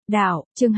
Đạo, chương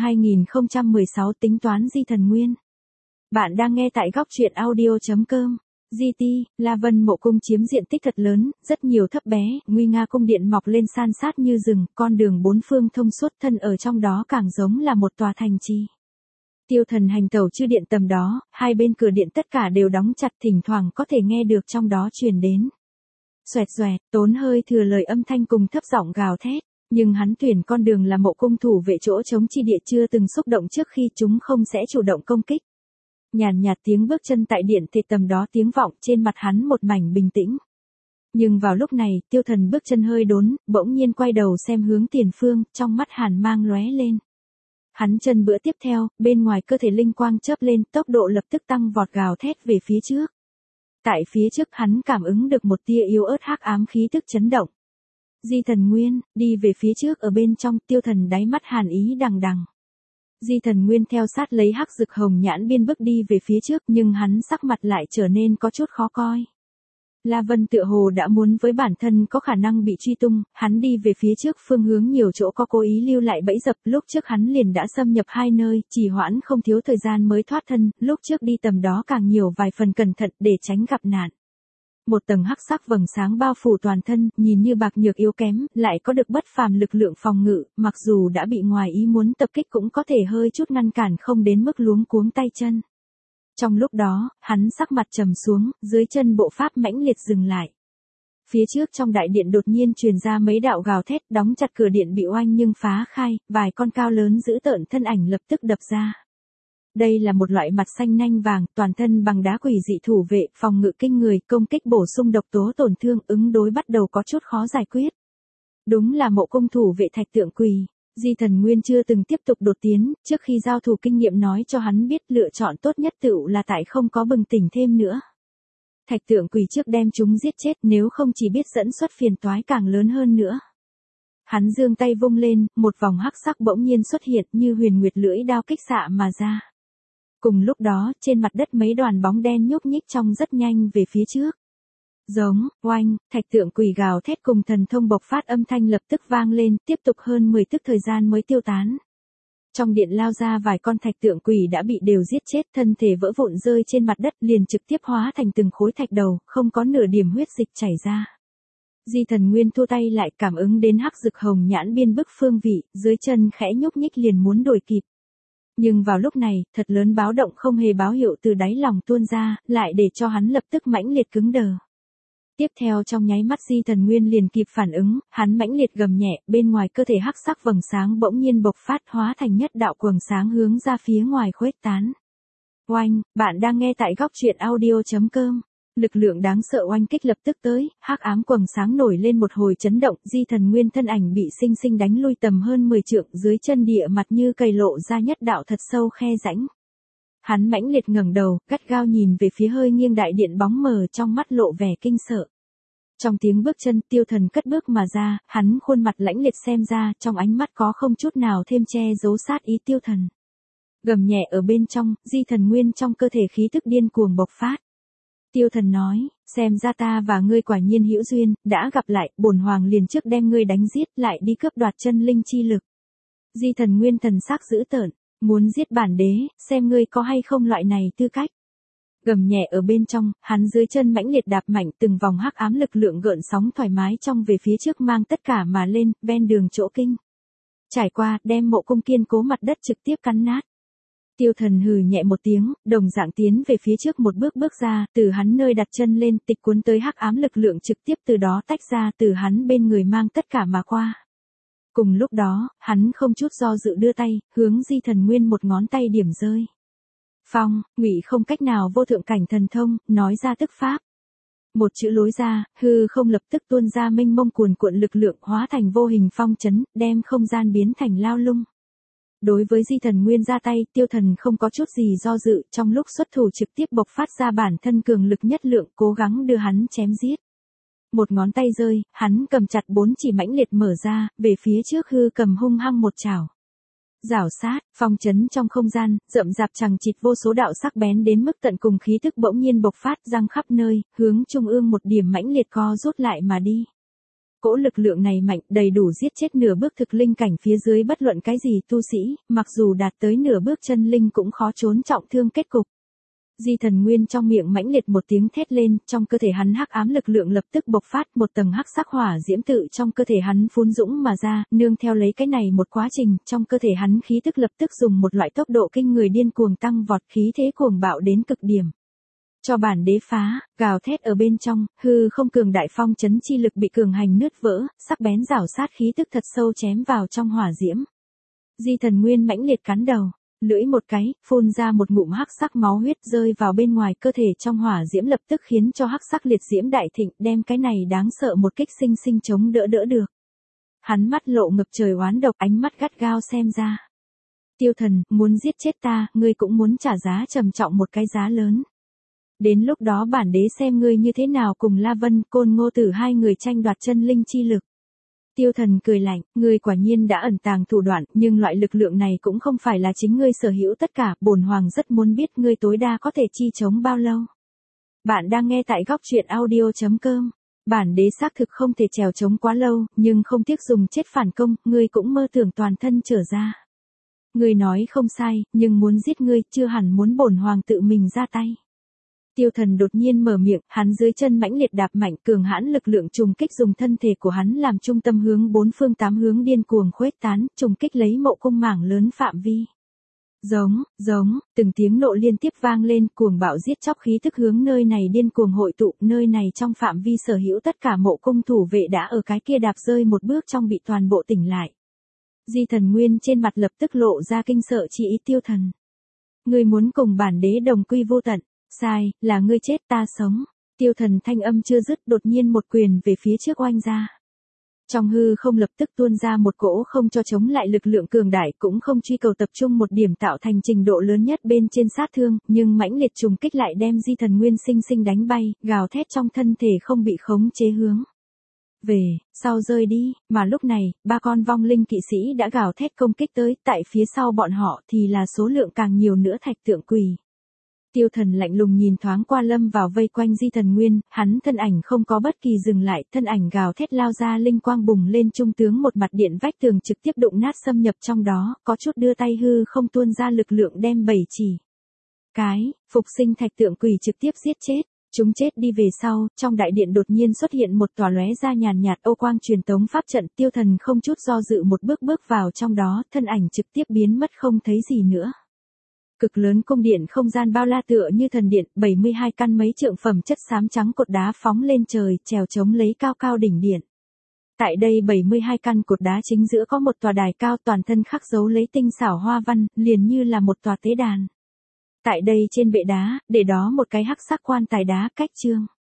2016 tính toán di thần nguyên. Bạn đang nghe tại góc truyện audio.com. GT, La Vân mộ cung chiếm diện tích thật lớn, rất nhiều thấp bé, nguy nga cung điện mọc lên san sát như rừng, con đường bốn phương thông suốt, thân ở trong đó càng giống là một tòa thành trì. Tiêu Thần hành tẩu chư điện tầm đó, hai bên cửa điện tất cả đều đóng chặt, thỉnh thoảng có thể nghe được trong đó truyền đến xoẹt xoẹt, tốn hơi thừa lời âm thanh cùng thấp giọng gào thét. Nhưng hắn tuyển con đường là mộ cung thủ vệ chỗ chống chi địa, chưa từng xúc động trước khi chúng không sẽ chủ động công kích. Nhàn nhạt tiếng bước chân tại điện thệ tầm đó tiếng vọng, trên mặt hắn một mảnh bình tĩnh. Nhưng vào lúc này, Tiêu Thần bước chân hơi đốn, bỗng nhiên quay đầu xem hướng tiền phương, trong mắt hàn mang lóe lên. Hắn chân bữa tiếp theo, bên ngoài cơ thể linh quang chớp lên, tốc độ lập tức tăng vọt gào thét về phía trước. Tại phía trước hắn cảm ứng được một tia yếu ớt hắc ám khí tức chấn động. Di thần nguyên, đi về phía trước, ở bên trong, Tiêu Thần đáy mắt hàn ý đằng đằng. Di thần nguyên theo sát lấy hắc rực hồng nhãn biên bước đi về phía trước, nhưng hắn sắc mặt lại trở nên có chút khó coi. La Vân tựa hồ đã muốn với bản thân có khả năng bị truy tung, hắn đi về phía trước phương hướng nhiều chỗ có cố ý lưu lại bẫy dập, lúc trước hắn liền đã xâm nhập hai nơi, trì hoãn không thiếu thời gian mới thoát thân, lúc trước đi tầm đó càng nhiều vài phần cẩn thận để tránh gặp nạn. Một tầng hắc sắc vầng sáng bao phủ toàn thân, nhìn như bạc nhược yếu kém, lại có được bất phàm lực lượng phòng ngự, mặc dù đã bị ngoài ý muốn tập kích cũng có thể hơi chút ngăn cản, không đến mức luống cuống tay chân. Trong lúc đó, hắn sắc mặt trầm xuống, dưới chân bộ pháp mãnh liệt dừng lại. Phía trước trong đại điện đột nhiên truyền ra mấy đạo gào thét, đóng chặt cửa điện bị oanh nhưng phá khai, vài con cao lớn dữ tợn thân ảnh lập tức đập ra. Đây là một loại mặt xanh nanh vàng, toàn thân bằng đá quỷ dị thủ vệ, phòng ngự kinh người, công kích bổ sung độc tố tổn thương, ứng đối bắt đầu có chút khó giải quyết. Đúng là mộ cung thủ vệ Thạch Tượng Quỳ. Di thần nguyên chưa từng tiếp tục đột tiến, trước khi giao thủ kinh nghiệm nói cho hắn biết lựa chọn tốt nhất tựu là tại không có bừng tỉnh thêm nữa. Thạch Tượng Quỳ trước đem chúng giết chết, nếu không chỉ biết dẫn xuất phiền toái càng lớn hơn nữa. Hắn giương tay vung lên, một vòng hắc sắc bỗng nhiên xuất hiện như huyền nguyệt lưỡi đao kích xạ mà ra. Cùng lúc đó, trên mặt đất mấy đoàn bóng đen nhúc nhích trong rất nhanh về phía trước. Giống, oanh, Thạch Tượng Quỳ gào thét cùng thần thông bộc phát âm thanh lập tức vang lên, tiếp tục hơn 10 tức thời gian mới tiêu tán. Trong điện lao ra vài con Thạch Tượng Quỳ đã bị đều giết chết, thân thể vỡ vụn rơi trên mặt đất, liền trực tiếp hóa thành từng khối thạch đầu, không có nửa điểm huyết dịch chảy ra. Di thần nguyên thu tay lại, cảm ứng đến hắc rực hồng nhãn biên bức phương vị, dưới chân khẽ nhúc nhích liền muốn đuổi kịp. Nhưng vào lúc này, thật lớn báo động không hề báo hiệu từ đáy lòng tuôn ra, lại để cho hắn lập tức mãnh liệt cứng đờ. Tiếp theo trong nháy mắt Di thần nguyên liền kịp phản ứng, hắn mãnh liệt gầm nhẹ, bên ngoài cơ thể hắc sắc vầng sáng bỗng nhiên bộc phát, hóa thành nhất đạo quầng sáng hướng ra phía ngoài khuếch tán. Oanh, bạn đang nghe tại góc truyện audio.com. Lực lượng đáng sợ oanh kích lập tức tới, hắc ám quầng sáng nổi lên một hồi chấn động, Di thần nguyên thân ảnh bị sinh sinh đánh lui tầm hơn 10 trượng, dưới chân địa mặt như cày lộ ra nhất đạo thật sâu khe rãnh. Hắn mãnh liệt ngẩng đầu, gắt gao nhìn về phía hơi nghiêng đại điện bóng mờ, trong mắt lộ vẻ kinh sợ. Trong tiếng bước chân, Tiêu Thần cất bước mà ra, hắn khuôn mặt lãnh liệt xem ra, trong ánh mắt có không chút nào thêm che giấu sát ý Tiêu Thần. Gầm nhẹ ở bên trong, Di thần nguyên trong cơ thể khí tức điên cuồng bộc phát. Tiêu Thần nói, xem ra ta và ngươi quả nhiên hữu duyên, đã gặp lại, bổn hoàng liền trước đem ngươi đánh giết, lại đi cướp đoạt chân linh chi lực. Di thần nguyên thần sắc dữ tợn, muốn giết bản đế, xem ngươi có hay không loại này tư cách. Gầm nhẹ ở bên trong, hắn dưới chân mãnh liệt đạp mạnh, từng vòng hắc ám lực lượng gợn sóng thoải mái trong về phía trước mang tất cả mà lên, ven đường chỗ kinh. Trải qua, đem mộ cung kiên cố mặt đất trực tiếp cắn nát. Tiêu Thần hừ nhẹ một tiếng, đồng dạng tiến về phía trước một bước bước ra, từ hắn nơi đặt chân lên, tịch cuốn tới hắc ám lực lượng trực tiếp từ đó tách ra, từ hắn bên người mang tất cả mà qua. Cùng lúc đó, hắn không chút do dự đưa tay, hướng Di thần nguyên một ngón tay điểm rơi. Phong, ngụy không cách nào vô thượng cảnh thần thông, nói ra tức pháp. Một chữ lối ra, hư không lập tức tuôn ra mênh mông cuồn cuộn lực lượng, hóa thành vô hình phong trấn, đem không gian biến thành lao lung. Đối với Di thần nguyên ra tay, Tiêu Thần không có chút gì do dự, trong lúc xuất thủ trực tiếp bộc phát ra bản thân cường lực nhất lượng, cố gắng đưa hắn chém giết. Một ngón tay rơi, hắn cầm chặt bốn chỉ mãnh liệt mở ra, về phía trước hư cầm hung hăng một chảo. Rảo sát, phong trấn trong không gian, rậm rạp chằng chịt vô số đạo sắc bén đến mức tận cùng khí tức bỗng nhiên bộc phát răng khắp nơi, hướng trung ương một điểm mãnh liệt co rút lại mà đi. Cỗ lực lượng này mạnh, đầy đủ giết chết nửa bước thực linh cảnh phía dưới bất luận cái gì tu sĩ, mặc dù đạt tới nửa bước chân linh cũng khó trốn trọng thương kết cục. Di Thần Nguyên trong miệng mãnh liệt một tiếng thét lên, trong cơ thể hắn hắc ám lực lượng lập tức bộc phát, một tầng hắc sắc hỏa diễm tự trong cơ thể hắn phun dũng mà ra, nương theo lấy cái này một quá trình, trong cơ thể hắn khí tức lập tức dùng một loại tốc độ kinh người điên cuồng tăng vọt, khí thế cuồng bạo đến cực điểm. Cho bản đế phá, gào thét ở bên trong, hư không cường đại phong chấn chi lực bị cường hành nứt vỡ, sắc bén rảo sát khí tức thật sâu chém vào trong hỏa diễm. Di Thần Nguyên mãnh liệt cắn đầu, lưỡi một cái, phun ra một ngụm hắc sắc máu huyết rơi vào bên ngoài cơ thể trong hỏa diễm lập tức khiến cho hắc sắc liệt diễm đại thịnh, đem cái này đáng sợ một kích sinh sinh chống đỡ được. Hắn mắt lộ ngập trời oán độc, ánh mắt gắt gao xem ra. Tiêu Thần, muốn giết chết ta, ngươi cũng muốn trả giá trầm trọng một cái giá lớn. Đến lúc đó bản đế xem ngươi như thế nào cùng La Vân, Côn Ngô Tử hai người tranh đoạt chân linh chi lực. Tiêu Thần cười lạnh, ngươi quả nhiên đã ẩn tàng thủ đoạn, nhưng loại lực lượng này cũng không phải là chính ngươi sở hữu tất cả, bổn hoàng rất muốn biết ngươi tối đa có thể chi chống bao lâu. Bạn đang nghe tại góc truyện audio.com. Bản đế xác thực không thể trèo chống quá lâu, nhưng không tiếc dùng chết phản công, ngươi cũng mơ tưởng toàn thân trở ra. Ngươi nói không sai, nhưng muốn giết ngươi, chưa hẳn muốn bổn hoàng tự mình ra tay. Tiêu Thần đột nhiên mở miệng, hắn dưới chân mãnh liệt đạp mạnh, cường hãn lực lượng trùng kích dùng thân thể của hắn làm trung tâm hướng bốn phương tám hướng điên cuồng khuếch tán, trùng kích lấy mộ cung mảng lớn phạm vi. Giống, từng tiếng nộ liên tiếp vang lên, cuồng bạo giết chóc khí tức hướng nơi này điên cuồng hội tụ, nơi này trong phạm vi sở hữu tất cả mộ cung thủ vệ đã ở cái kia đạp rơi một bước trong bị toàn bộ tỉnh lại. Di Thần Nguyên trên mặt lập tức lộ ra kinh sợ chỉ ý Tiêu Thần. Ngươi muốn cùng bản đế đồng quy vô tận. Sai, là ngươi chết ta sống. Tiêu Thần thanh âm chưa dứt đột nhiên một quyền về phía trước oanh ra. Trong hư không lập tức tuôn ra một cỗ không cho chống lại lực lượng cường đại cũng không truy cầu tập trung một điểm tạo thành trình độ lớn nhất bên trên sát thương, nhưng mãnh liệt trùng kích lại đem Di Thần Nguyên sinh sinh đánh bay, gào thét trong thân thể không bị khống chế hướng về sau rơi đi, mà lúc này, ba con vong linh kỵ sĩ đã gào thét công kích tới, tại phía sau bọn họ thì là số lượng càng nhiều nữa thạch tượng quỷ. Tiêu Thần lạnh lùng nhìn thoáng qua lâm vào vây quanh Di Thần Nguyên, hắn thân ảnh không có bất kỳ dừng lại, thân ảnh gào thét lao ra linh quang bùng lên trung tướng một mặt điện vách tường trực tiếp đụng nát xâm nhập trong đó, có chút đưa tay hư không tuôn ra lực lượng đem bảy chỉ. Phục sinh thạch tượng quỷ trực tiếp giết chết. Chúng chết đi về sau, trong đại điện đột nhiên xuất hiện một tòa lóe ra nhàn nhạt ô quang truyền tống pháp trận, Tiêu Thần không chút do dự một bước bước vào trong đó, thân ảnh trực tiếp biến mất không thấy gì nữa. Cực lớn cung điện không gian bao la tựa như thần điện, 72 căn mấy trượng phẩm chất xám trắng cột đá phóng lên trời, trèo chống lấy cao cao đỉnh điện. Tại đây 72 căn cột đá chính giữa có một tòa đài cao toàn thân khắc dấu lấy tinh xảo hoa văn, liền như là một tòa tế đàn. Tại đây trên bệ đá, để đó một cái hắc sắc quan tài đá cách trương.